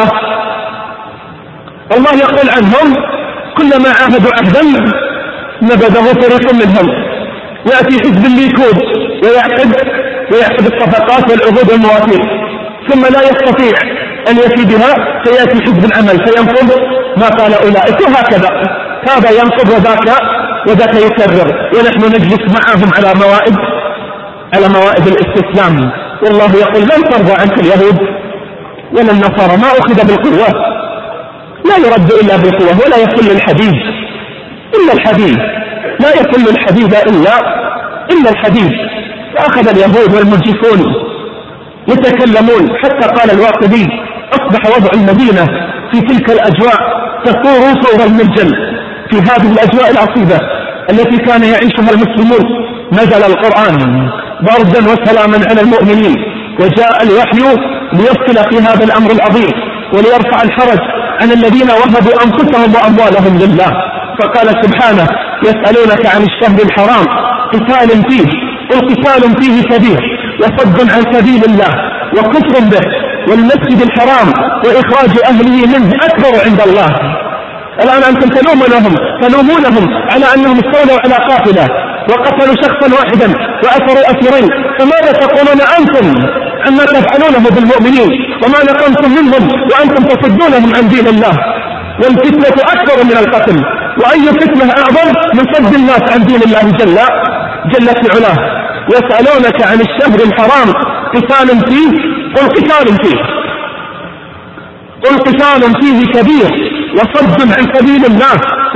الله يقول عنهم كلما عاهدوا عهدا نبذه فريق منهم. يأتي حزب الليكود ويعقد ويعقد الصفقات والعهود والمواثيق، ثم لا يستطيع أن يفي بها، فيأتي حزب العمل فينقض ما قال أولئك، وهكذا هذا ينقض وذاك وذاك يكرر، ونحن نجلس معهم على موائد على موائد الاستسلام. والله يقول لن ترضى عنك اليهود ولا النصارى ما أخذ بالقوة، لا يرد إلا بالقوة، ولا يكل الحديد إلا الحديد، لا يكل الحديد إلا إلا الحديد. فأخذ اليهود والمرجفون يتكلمون، حتى قال الواقدي أصبح وضع المدينة في تلك الأجواء تثور صور المرجل. في هذه الأجواء العصيبة التي كان يعيشها المسلمون نزل القرآن بردا وسلاما على المؤمنين، وجاء الوحي ليفصل في هذا الأمر العظيم وليرفع الحرج عن الذين وهبوا أنفسهم وأموالهم لله. فقال سبحانه يسألونك عن الشهر الحرام قتال فيه، والقتال فيه كبير وصد عن سبيل الله وكفر به والمسجد الحرام وإخراج أهله منه أكبر عند الله. الآن أنتم تلومونهم تلومونهم على أنهم استولوا على قافلة وقتلوا شخصا واحدا وأثروا أسيرين، فماذا تقولون أنتم عما تفعلونه بالمؤمنين وما نقمتم منهم وأنتم تصدونهم عن دين الله؟ والفتنة أكبر من القتل، وأي فتنة أعظم من صد الناس عن دين الله جل جل في علاه. يسألونك عن الشهر الحرام قتال فيه، قل قتال فيه قل قتال فيه كبير وصد عن سبيل الله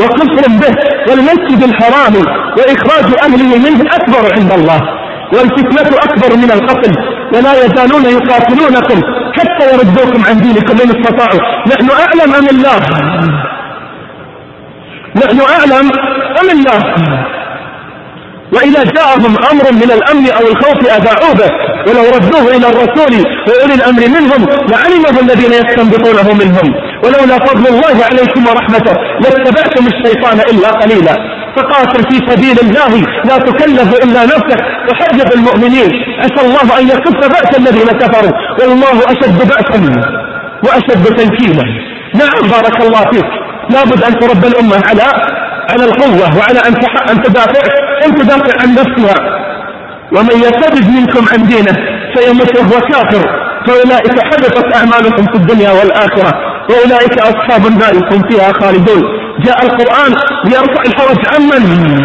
وكفر به والمسجد الحرام وإخراج أهله منه أكبر عند الله، والفتنة أكبر من القتل، ولا يزالون يقاتلونكم حتى يردوكم عن دينكم إن استطاعوا. نحن أعلم أم الله؟ نحن أعلم أم الله؟ وإذا جاءهم أمر من الأمن أو الخوف أذاعوه به، ولو ردوه إلى الرسول وأولي الأمر منهم لعلمه الذين يستنبطونه منهم، ولولا فضل الله عليكم ورحمته لاتبعتم الشيطان إلا قليلا. فقاتل في سبيل الله لا تكلف إلا نفسك وحجب المؤمنين، عسى الله أن يكف بأس الذين كفروا، والله أشد بأسا وأشد تنكيلا. نعم بارك الله فيك، لابد أن تربى الأمة على على القوة وعلى أن أن تدافع أن تدافع عن نفسها. ومن يرتد منكم عن دينه فيمت وهو كافر فأولئك حبطت أعمالكم في الدنيا والآخرة وأولئك أصحاب النار هم فيها خالدون. جاء القرآن ليرفع الحرج عن من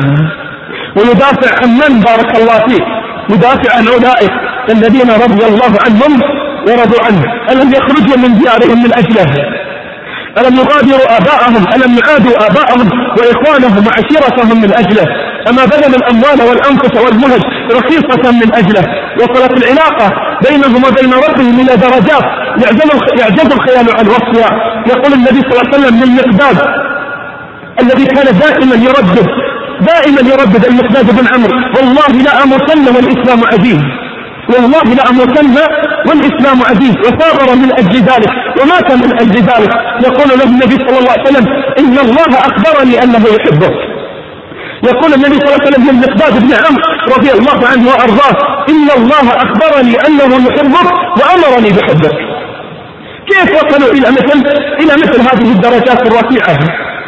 ويدافع عن من بارك الله فيك، يدافع عن أولئك الذين رضي الله عنهم ورضوا عنه. ألم يخرجوا من ديارهم من أجله؟ ألم يغادروا آباءهم؟ ألم يعادوا آباءهم وإخوانهم وعشيرتهم من أجله؟ أما بذل الأموال والأنفس والمهج رخيصة من أجله؟ وصلت العلاقة بينهم وبين ربهم إلى درجات يعجز الخيال عن وصفها. يقول النبي صلى الله عليه وسلم للمقداد الذي كان دائما يردد دائما يردد المقداد بن عمرو: والله لا أموتن والإسلام عزيز، والله لا أموتن والإسلام عزيز، وثابر من أجل ذلك ومات من أجل ذلك. يقول له النبي صلى الله عليه وسلم: إن الله أخبرني أنه يحبك. يقول النبي صلى الله عليه وسلم للمقداد بن عمرو رضي الله عنه وأرضاه: إن الله أخبرني أنه يحبك وأمرني بحبك. كيف وصلوا إلى مثل إلى مثل هذه الدرجات الرفيعة؟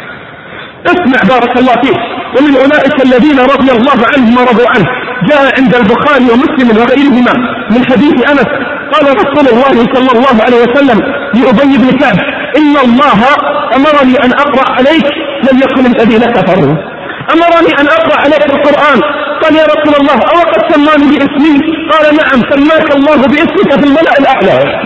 اسمع بارك الله فيك. ومن أولئك الذين رضي الله عنهم ورضوا عنه جاء عند البخاري ومسلم وغيرهما من حديث أنس قال رسول الله صلى الله عليه وسلم لأبي بن كعب: إن الله أمرني أن أقرأ عليك لم يكن الذين كفروا، أمرني أن أقرأ عليك القرآن. قال: يا رسول الله أو قد سماني باسمي؟ قال: نعم، سماك الله باسمك في الملأ الأعلى،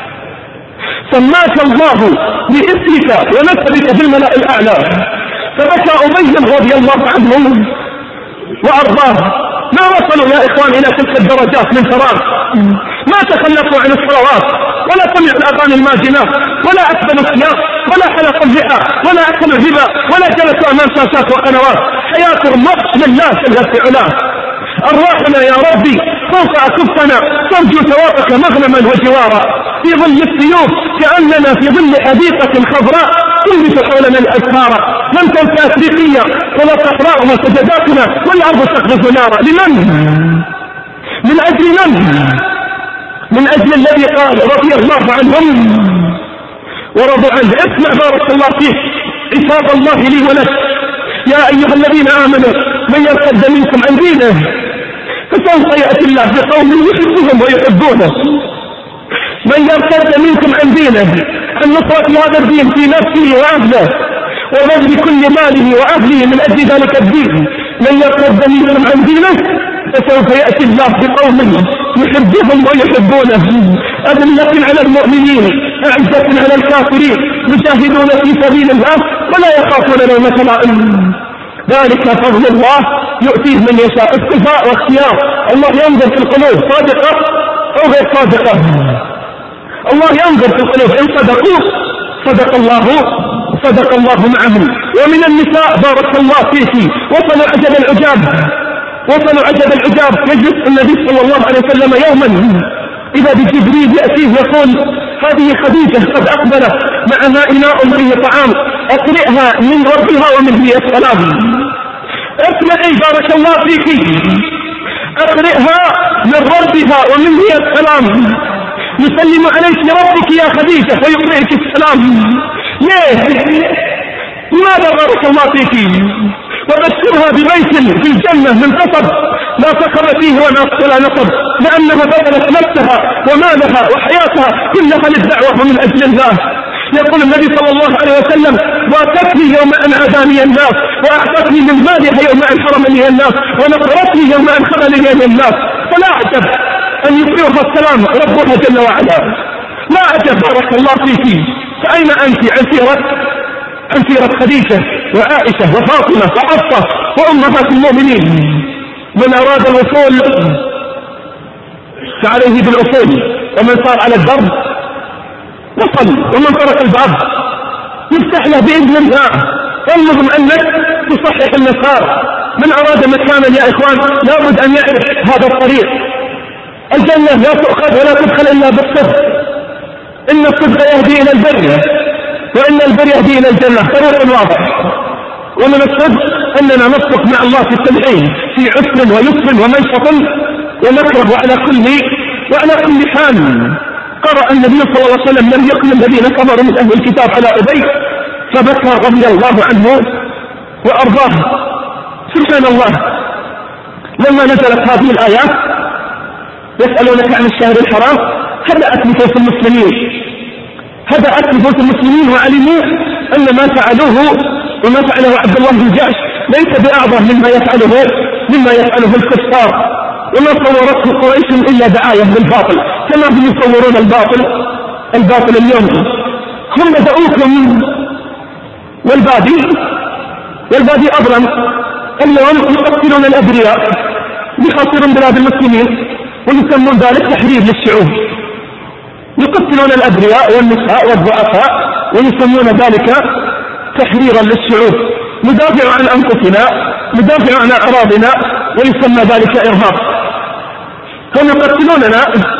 سماك الله باسمك ونسبك في الملأ الأعلى. فبكى أبي رضي الله عنه وأرضاه. ما وصلوا يا إخوان إلى تلك الدرجات من فراغ، ما تخلفوا عن الصلوات ولا سمعوا الأغاني الماجنات ولا أكبروا الثياب ولا حلقوا اللحى ولا أكلوا الربا ولا جلسوا أمام شاشات وقنوات. حياتهم وقت لله جل في علاه. أرواحنا يا ربي فوق أكفنا ترجو ثوابك مغنما وجوارا، في ظل السيوف كأننا في ظل حديقة خضراء تلبس حولنا الأزهار. لم تنسى أفريقيا ولا صحراء سجداتنا والأرض تقذف نارا. لمن؟ من أجل من؟ من أجل الذي قال رضي الله عنهم ورضوا عنه. اسمع بارك الله فيك عتاب الله لي ولك: يا أيها الذين آمنوا من يرتد منكم عن دينه فسوف يأتي الله بقوم يحبهم ويحبونه. من يرتد منكم عن دينه عن نصرة هذا الدين في نفسه وأهله وبذل كل ماله وأهله من أجل ذلك الدين، من يرتد منكم عن دينه فسوف يأتي الله بقوم يحبهم ويحبونه، أذلة على المؤمنين أعزة على الكافرين، يجاهدون في سبيل الله ولا يخافون لومة لائم. ذلك فضل الله يؤتيه من يشاء. اصطفاء واختيار. الله ينظر في القلوب صادقة أو غير صادقة. الله ينظر في القلوب، إن صدقوا صدق الله صدق الله معهم. ومن النساء بارك الله فيك وصلوا عجب العجاب وصلوا عجب العجاب. يجلس النبي صلى الله عليه وسلم يوما إذا بجبريل يأتيه يقول: هذه خديجة قد أقبلت معها إناء فيه طعام، أقرئها من ربها ومن هي السلام. اقرئي بارك الله فيك، أقرئها من ربها ومن هي السلام. يسلم عليك ربك يا خديجة ويقرئك السلام. ليه؟ لماذا بارك الله فيك؟ وبشرها ببيت في الجنة من قصب لا صخب فيه ولا نصب، لأنها بذلت نفسها ومالها وحياتها كلها للدعوة من أجل الله. يقول النبي صلى الله عليه وسلم: واتتني يوم أن عاداني الناس، وأعطتني من مالها يوم أن حرمني الناس، ونصرتني يوم أن خذلني الناس. فلا أعجب أن يطيعها السلام ربها جل وعلا. لا أعجب بارك الله فيك. فأين أنت عن سيرة عن سيرة خديجة وعائشة وفاطمة وحفصة وأمهات المؤمنين. من أراد الوصول فعليه بالأصول، ومن صار على الدرب وصل، ومن طرق الباب يفتح له بإذن الله. المهم أنك تصحح المسار. من أراد مكانا يا إخوان لابد أن يعرف هذا الطريق. الجنة لا تؤخذ ولا تدخل إلا بالصدق، إن الصدق يهدي إلى البر، وإن البر يهدي إلى الجنة. طريق واضح. ومن الصدق أننا نصدق مع الله في التدعين في عسر ويسر ومنشط ومكره وعلى كل وعلى كل حال. قرأ النبي صلى الله عليه وسلم لم يكن الذين كفروا من أهل الكتاب على أبي فبكى رضي الله عنه وأرضاه. سبحان الله، لما نزلت هذه الآيات يسألونك عن الشهر الحرام هدأت نفوس المسلمين هدأت نفوس المسلمين وعلموا أن ما فعلوه وما فعله عبد الله بن جحش ليس بأعظم مما يفعله مما يفعله الكفار، وما صورته قريش إلا دعاية للباطل كما هم يصورون الباطل الباطل اليوم. هم بدأوكم والبادي والبادي أظلم. اليوم يقتلون الأبرياء يحاصرون بلاد المسلمين ويسمون ذلك تحرير للشعوب. يقتلون الأبرياء والنساء والضعفاء ويسمون ذلك تحريرا للشعوب. ندافع عن أنفسنا، ندافع عن أعراضنا، ويسمى ذلك إرهاب. هم يقتلوننا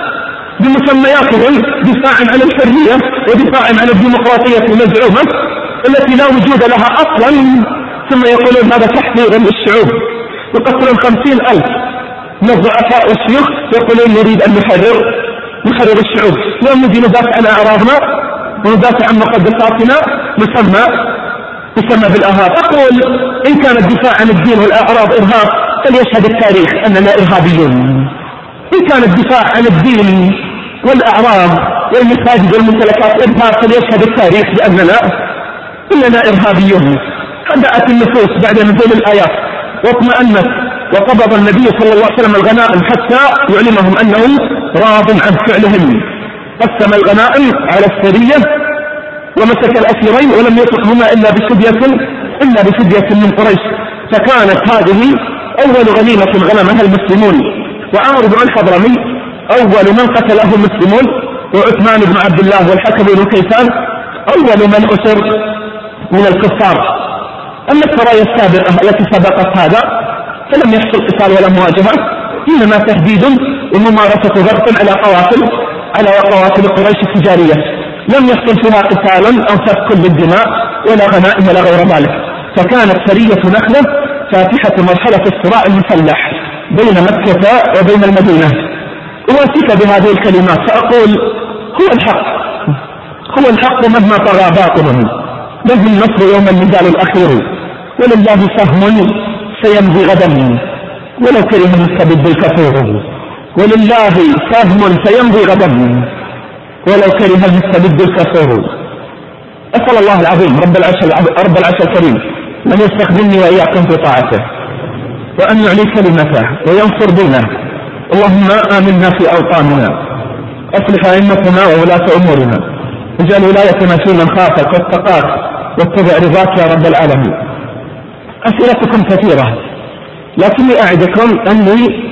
بمسمياتهم دفاعا عن الحرية ودفاعا عن الديمقراطية المزعومة التي لا وجود لها أصلا، ثم يقولون هذا تحرير للشعوب. يقتلون خمسين ألف من الضعفاء والشيوخ يقولون نريد أن نحرر نحرر الشعوب. يوم نجي ندافع عن أعراضنا وندافع عن مقدساتنا نسمى يسمى بالإرهاب. أقول إن كان الدفاع عن الدين والأعراض إرهاب فليشهد التاريخ أننا إرهابيون. إن كان الدفاع عن الدين والأعراض والمساجد والممتلكات إرهاب فليشهد التاريخ بأننا إننا إرهابيون. هدأت النفوس بعد نزول الآيات واطمأنت، وقبض النبي صلى الله عليه وسلم الغنائم حتى يعلمهم أنهم راض عن فعلهم. قسم الغنائم على السرية ومسك الأسيرين ولم يطلقهما إلا بفدية إلا بفدية من قريش. فكانت هذه أول غنيمة غنمها المسلمون. وعمرو بن الحضرمي أول من قتله المسلمون، وعثمان بن عبد الله والحكم بن كيسان أول من أسر من الكفار. أما السرايا السابقة التي سبقت هذا فلم يحصل قتال ولا مواجهة، إنما تهديد وممارسة ضغط على قوافل على قوافل قريش التجارية. لم يحصل فيها قتال أو سفك للدماء ولا غنائم ولا غير ذلك. فكانت سرية نخلة فاتحة مرحلة الصراع المسلح بين مكة وبين المدينة. أواسيك بهذه الكلمات فأقول هو الحق هو الحق مهما طغى باطل، له النصر يوم النزال الأخير، ولله سهم سيمضي غدا ولو كره المستبد الكفور. ولله سهم سيمضي غدا ولو كره المستبد الكفور. أسأل الله العظيم رب العرش رب العرش الكريم أن يستخدمني وإياكم في طاعته، وأن يعلي كلمته وينصر دينه. اللهم آمنا في أوطاننا، أصلح أئمتنا وولاة أمورنا، اجعل ولايتنا في من خافك واتقاك واتبع رضاك يا رب العالمين. أسئلتكم كثيرة، لكني أعدكم أني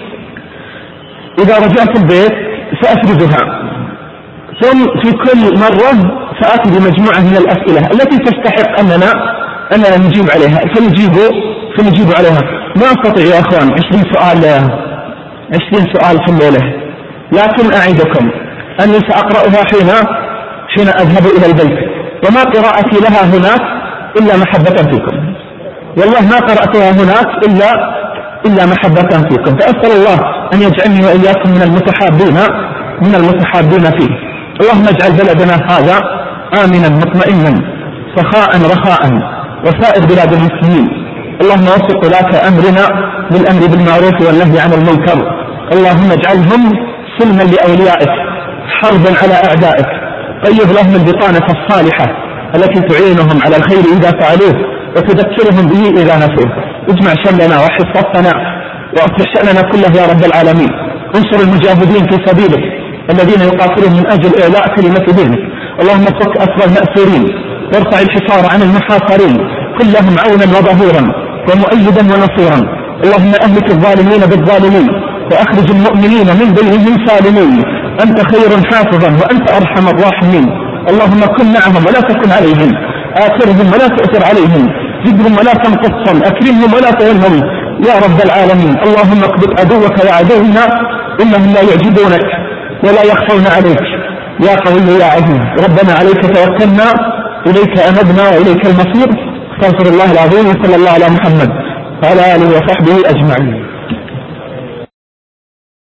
إذا رجعت البيت سأفردها، ثم في كل مرة سأتي بمجموعة من الأسئلة التي تستحق أننا أننا نجيب عليها فنجيب فنجيب عليها. ما أستطيع يا أخوان عشرين سؤال عشرين سؤال في الليلة، لكن أعدكم أني سأقرأها حين حين أذهب إلى البيت، وما قراءتي لها هناك إلا محبة فيكم. والله ما قرأتها هناك إلا إلا محبة فيكم. فأسأل الله أن يجعلني وإياكم من المتحابين من المتحابين فيه. اللهم اجعل بلدنا هذا آمنا مطمئنا سخاء رخاء وسائر بلاد المسلمين. اللهم وفق ولاة أمرنا بالأمر بالمعروف والنهي عن المنكر. اللهم اجعلهم سلما لأوليائك حربا على أعدائك. طيب لهم البطانة الصالحة التي تعينهم على الخير إذا فعلوه وتذكرهم به إذا نسوه. اجمع شملنا وحفظ صفنا وأصلح شأننا كله يا رب العالمين. انصر المجاهدين في سبيلك الذين يقاتلون من أجل إعلاء كلمة دينك. اللهم فك أسر المأسورين وارفع الحصار عن المحاصرين، كن لهم عونا وظهورا ومؤيدا ونصيرا. اللهم أهلك الظالمين بالظالمين وأخرج المؤمنين من بينهم سالمين، أنت خير حافظا وأنت أرحم الراحمين. اللهم كن معهم ولا تكن عليهم، آثرهم ولا تؤثر عليهم، زدهم ولا تنقصهم، أكرمهم ولا تهنهم يا رب العالمين. اللهم اقبض عدوك وعدونا إنهم لا يعجبونك ولا يخفون عليك يا قوي يا عزيز. ربنا عليك توكلنا إليك أنبنا وإليك المصير. استغفر الله العظيم، صلى الله على محمد وعلى آله وصحبه أجمعين.